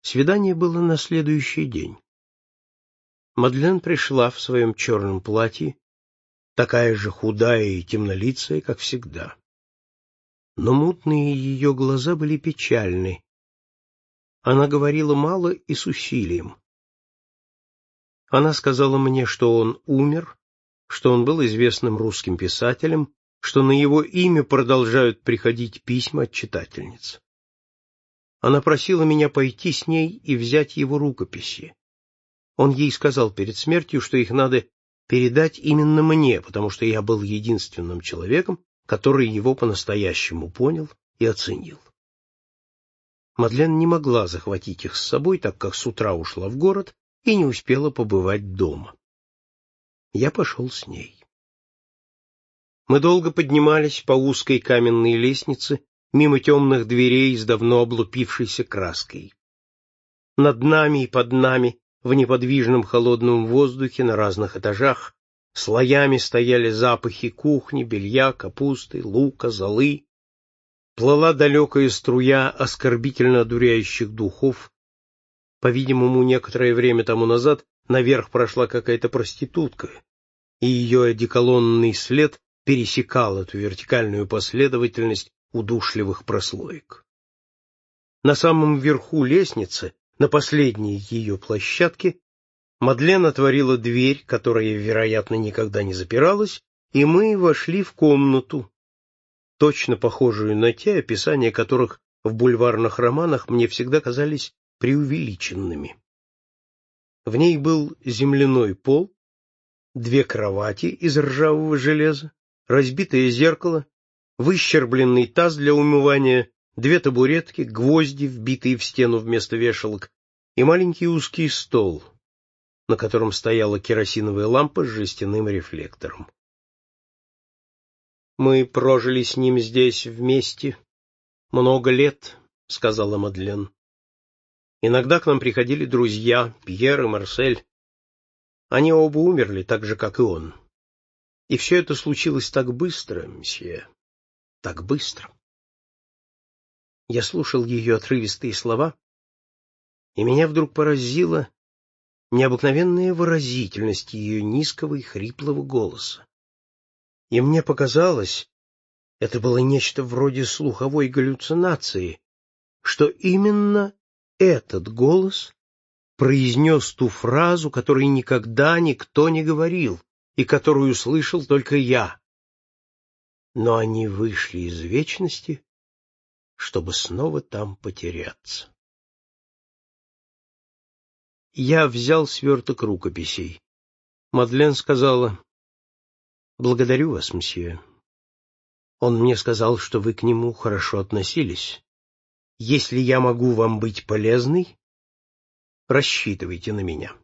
Свидание было на следующий день. Мадлен пришла в своем черном платье, такая же худая и темнолицая, как всегда. Но мутные ее глаза были печальны. Она говорила мало и с усилием. Она сказала мне, что он умер, что он был известным русским писателем, что на его имя продолжают приходить письма от читательниц. Она просила меня пойти с ней и взять его рукописи. Он ей сказал перед смертью, что их надо передать именно мне, потому что я был единственным человеком, который его по-настоящему понял и оценил. Мадлен не могла захватить их с собой, так как с утра ушла в город и не успела побывать дома. Я пошел с ней. Мы долго поднимались по узкой каменной лестнице, мимо темных дверей с давно облупившейся краской. Над нами и под нами, в неподвижном холодном воздухе на разных этажах, слоями стояли запахи кухни, белья, капусты, лука, золы. Плыла далекая струя оскорбительно одуряющих духов. По-видимому, некоторое время тому назад наверх прошла какая-то проститутка, и ее одеколонный след пересекал эту вертикальную последовательность удушливых прослоек. На самом верху лестницы, на последней ее площадке, Мадлен отворила дверь, которая, вероятно, никогда не запиралась, и мы вошли в комнату, точно похожую на те, описания которых в бульварных романах мне всегда казались преувеличенными. В ней был земляной пол, 2 кровати из ржавого железа, разбитое зеркало, выщербленный таз для умывания, 2 табуретки, гвозди, вбитые в стену вместо вешалок, и маленький узкий стол, на котором стояла керосиновая лампа с жестяным рефлектором. «Мы прожили с ним здесь вместе много лет», — сказала Мадлен. «Иногда к нам приходили друзья, Пьер и Марсель. Они оба умерли, так же, как и он. И все это случилось так быстро, месье, так быстро». Я слушал ее отрывистые слова, и меня вдруг поразила необыкновенная выразительность ее низкого и хриплого голоса. И мне показалось, это было нечто вроде слуховой галлюцинации, что именно этот голос произнес ту фразу, которую никогда никто не говорил и которую слышал только я. Но они вышли из вечности, чтобы снова там потеряться. Я взял сверток рукописей. Мадлен сказала: «Благодарю вас, мсье. Он мне сказал, что вы к нему хорошо относились. Если я могу вам быть полезной, рассчитывайте на меня».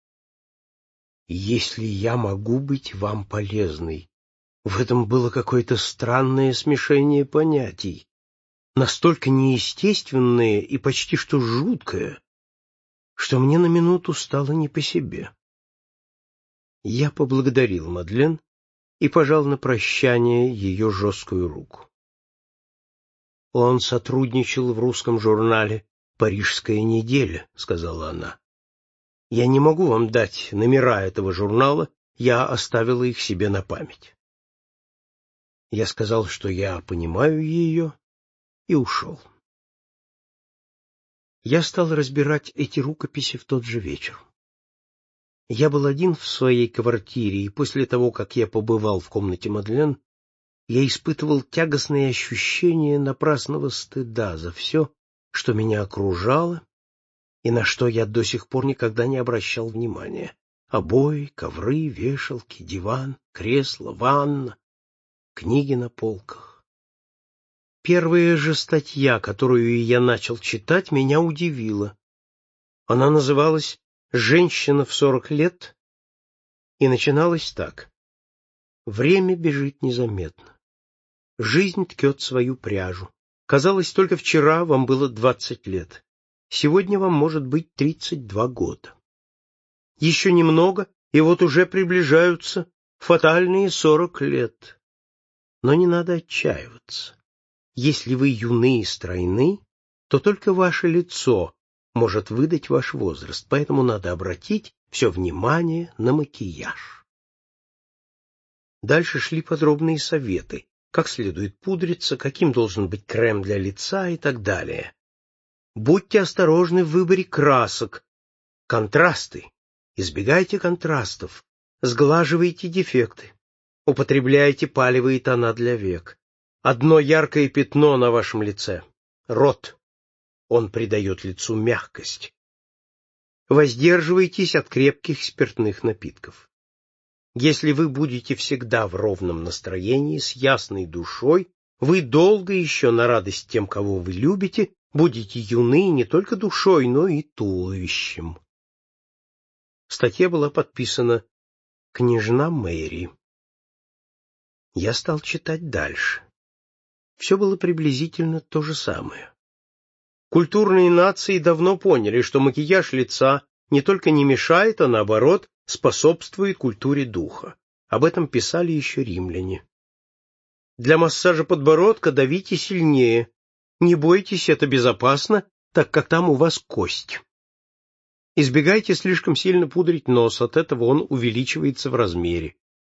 «Если я могу быть вам полезной», в этом было какое-то странное смешение понятий, настолько неестественное и почти что жуткое, что мне на минуту стало не по себе. Я поблагодарил Мадлен и пожал на прощание ее жесткую руку. «Он сотрудничал в русском журнале «Парижская неделя», — сказала она. «Я не могу вам дать номера этого журнала, я оставила их себе на память». Я сказал, что я понимаю ее, и ушел. Я стал разбирать эти рукописи в тот же вечер. Я был один в своей квартире, и после того, как я побывал в комнате Мадлен, я испытывал тягостное ощущение напрасного стыда за все, что меня окружало и на что я до сих пор никогда не обращал внимания. Обои, ковры, вешалки, диван, кресло, ванна, книги на полках. Первая же статья, которую я начал читать, меня удивила. Она называлась «Женщина в 40 лет» и начиналась так: «Время бежит незаметно. Жизнь ткет свою пряжу. Казалось, только вчера вам было 20 лет. Сегодня вам может быть 32 года. Еще немного, и вот уже приближаются фатальные 40 лет. Но не надо отчаиваться. Если вы юны и стройны, то только ваше лицо может выдать ваш возраст, поэтому надо обратить все внимание на макияж. Дальше шли подробные советы, как следует пудриться, каким должен быть крем для лица и так далее. Будьте осторожны в выборе красок. Контрасты. Избегайте контрастов. Сглаживайте дефекты. Употребляйте палевые тона для век. Одно яркое пятно на вашем лице — рот. Он придает лицу мягкость. Воздерживайтесь от крепких спиртных напитков. Если вы будете всегда в ровном настроении, с ясной душой, вы долго еще на радость тем, кого вы любите, будете юны не только душой, но и туловищем. Статья была подписана «Княжна Мэри». Я стал читать дальше. Все было приблизительно то же самое. Культурные нации давно поняли, что макияж лица не только не мешает, а наоборот способствует культуре духа. Об этом писали еще римляне. Для массажа подбородка давите сильнее. Не бойтесь, это безопасно, так как там у вас кость. Избегайте слишком сильно пудрить нос, от этого он увеличивается в размере.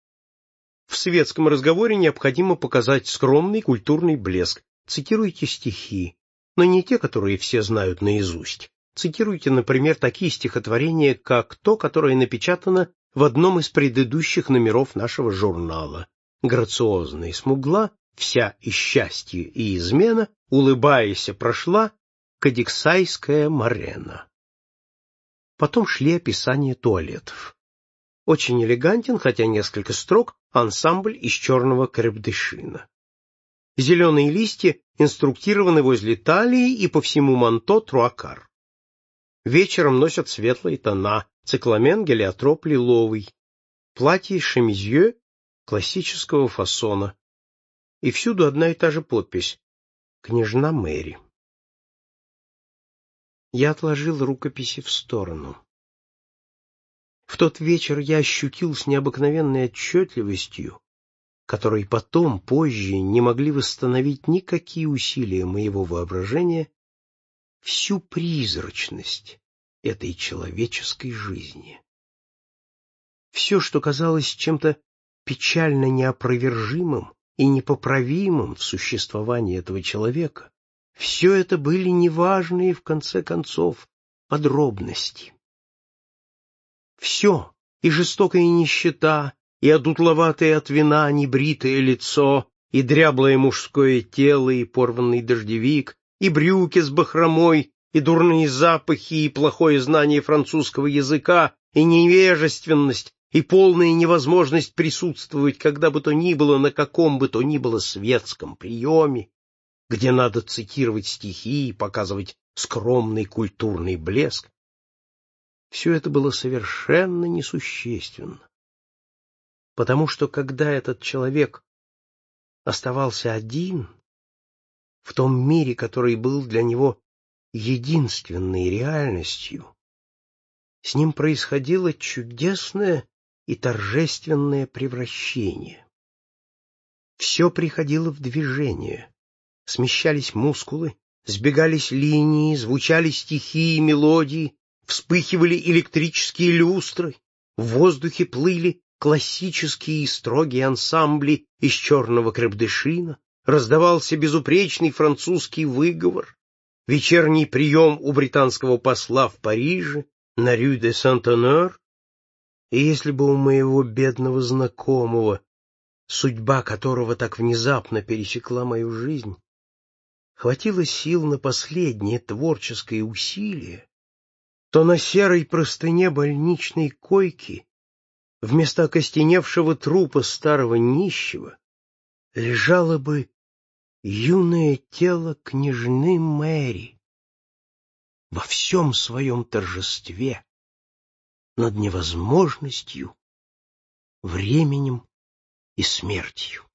В светском разговоре необходимо показать скромный культурный блеск. Цитируйте стихи, но не те, которые все знают наизусть. Цитируйте, например, такие стихотворения, как то, которое напечатано в одном из предыдущих номеров нашего журнала. Грациозная и смугла, вся и счастье, и измена, улыбаясь, прошла Кадиксайская Марена. Потом шли описания туалетов. Очень элегантен, хотя несколько строг, ансамбль из черного крепдышина. Зеленые листья инструктированы возле талии и по всему манто труакар. Вечером носят светлые тона, цикламен, гелиотроп лиловый, платье шемизье классического фасона. И всюду одна и та же подпись «Княжна Мэри». Я отложил рукописи в сторону. В тот вечер я ощутил с необыкновенной отчетливостью, которой потом, позже, не могли восстановить никакие усилия моего воображения, всю призрачность этой человеческой жизни. Все, что казалось чем-то печально неопровержимым и непоправимым в существовании этого человека, все это были неважные, в конце концов, подробности. Все, и жестокая нищета, и одутловатое от вина небритое лицо, и дряблое мужское тело, и порванный дождевик, и брюки с бахромой, и дурные запахи, и плохое знание французского языка, и невежественность, и полная невозможность присутствовать когда бы то ни было на каком бы то ни было светском приеме, где надо цитировать стихи и показывать скромный культурный блеск. Все это было совершенно несущественно, потому что когда этот человек оставался один в том мире, который был для него единственной реальностью, с ним происходило чудесное и торжественное превращение. Все приходило в движение, смещались мускулы, сбегались линии, звучали стихи и мелодии, вспыхивали электрические люстры, в воздухе плыли классические и строгие ансамбли из черного крепдышина, раздавался безупречный французский выговор, вечерний прием у британского посла в Париже, на Рю де Сент-Онор, и если бы у моего бедного знакомого, судьба которого так внезапно пересекла мою жизнь, хватило сил на последнее творческое усилие, то на серой простыне больничной койки вместо окостеневшего трупа старого нищего лежало бы юное тело княжны Мэри во всем своем торжестве над невозможностью, временем и смертью.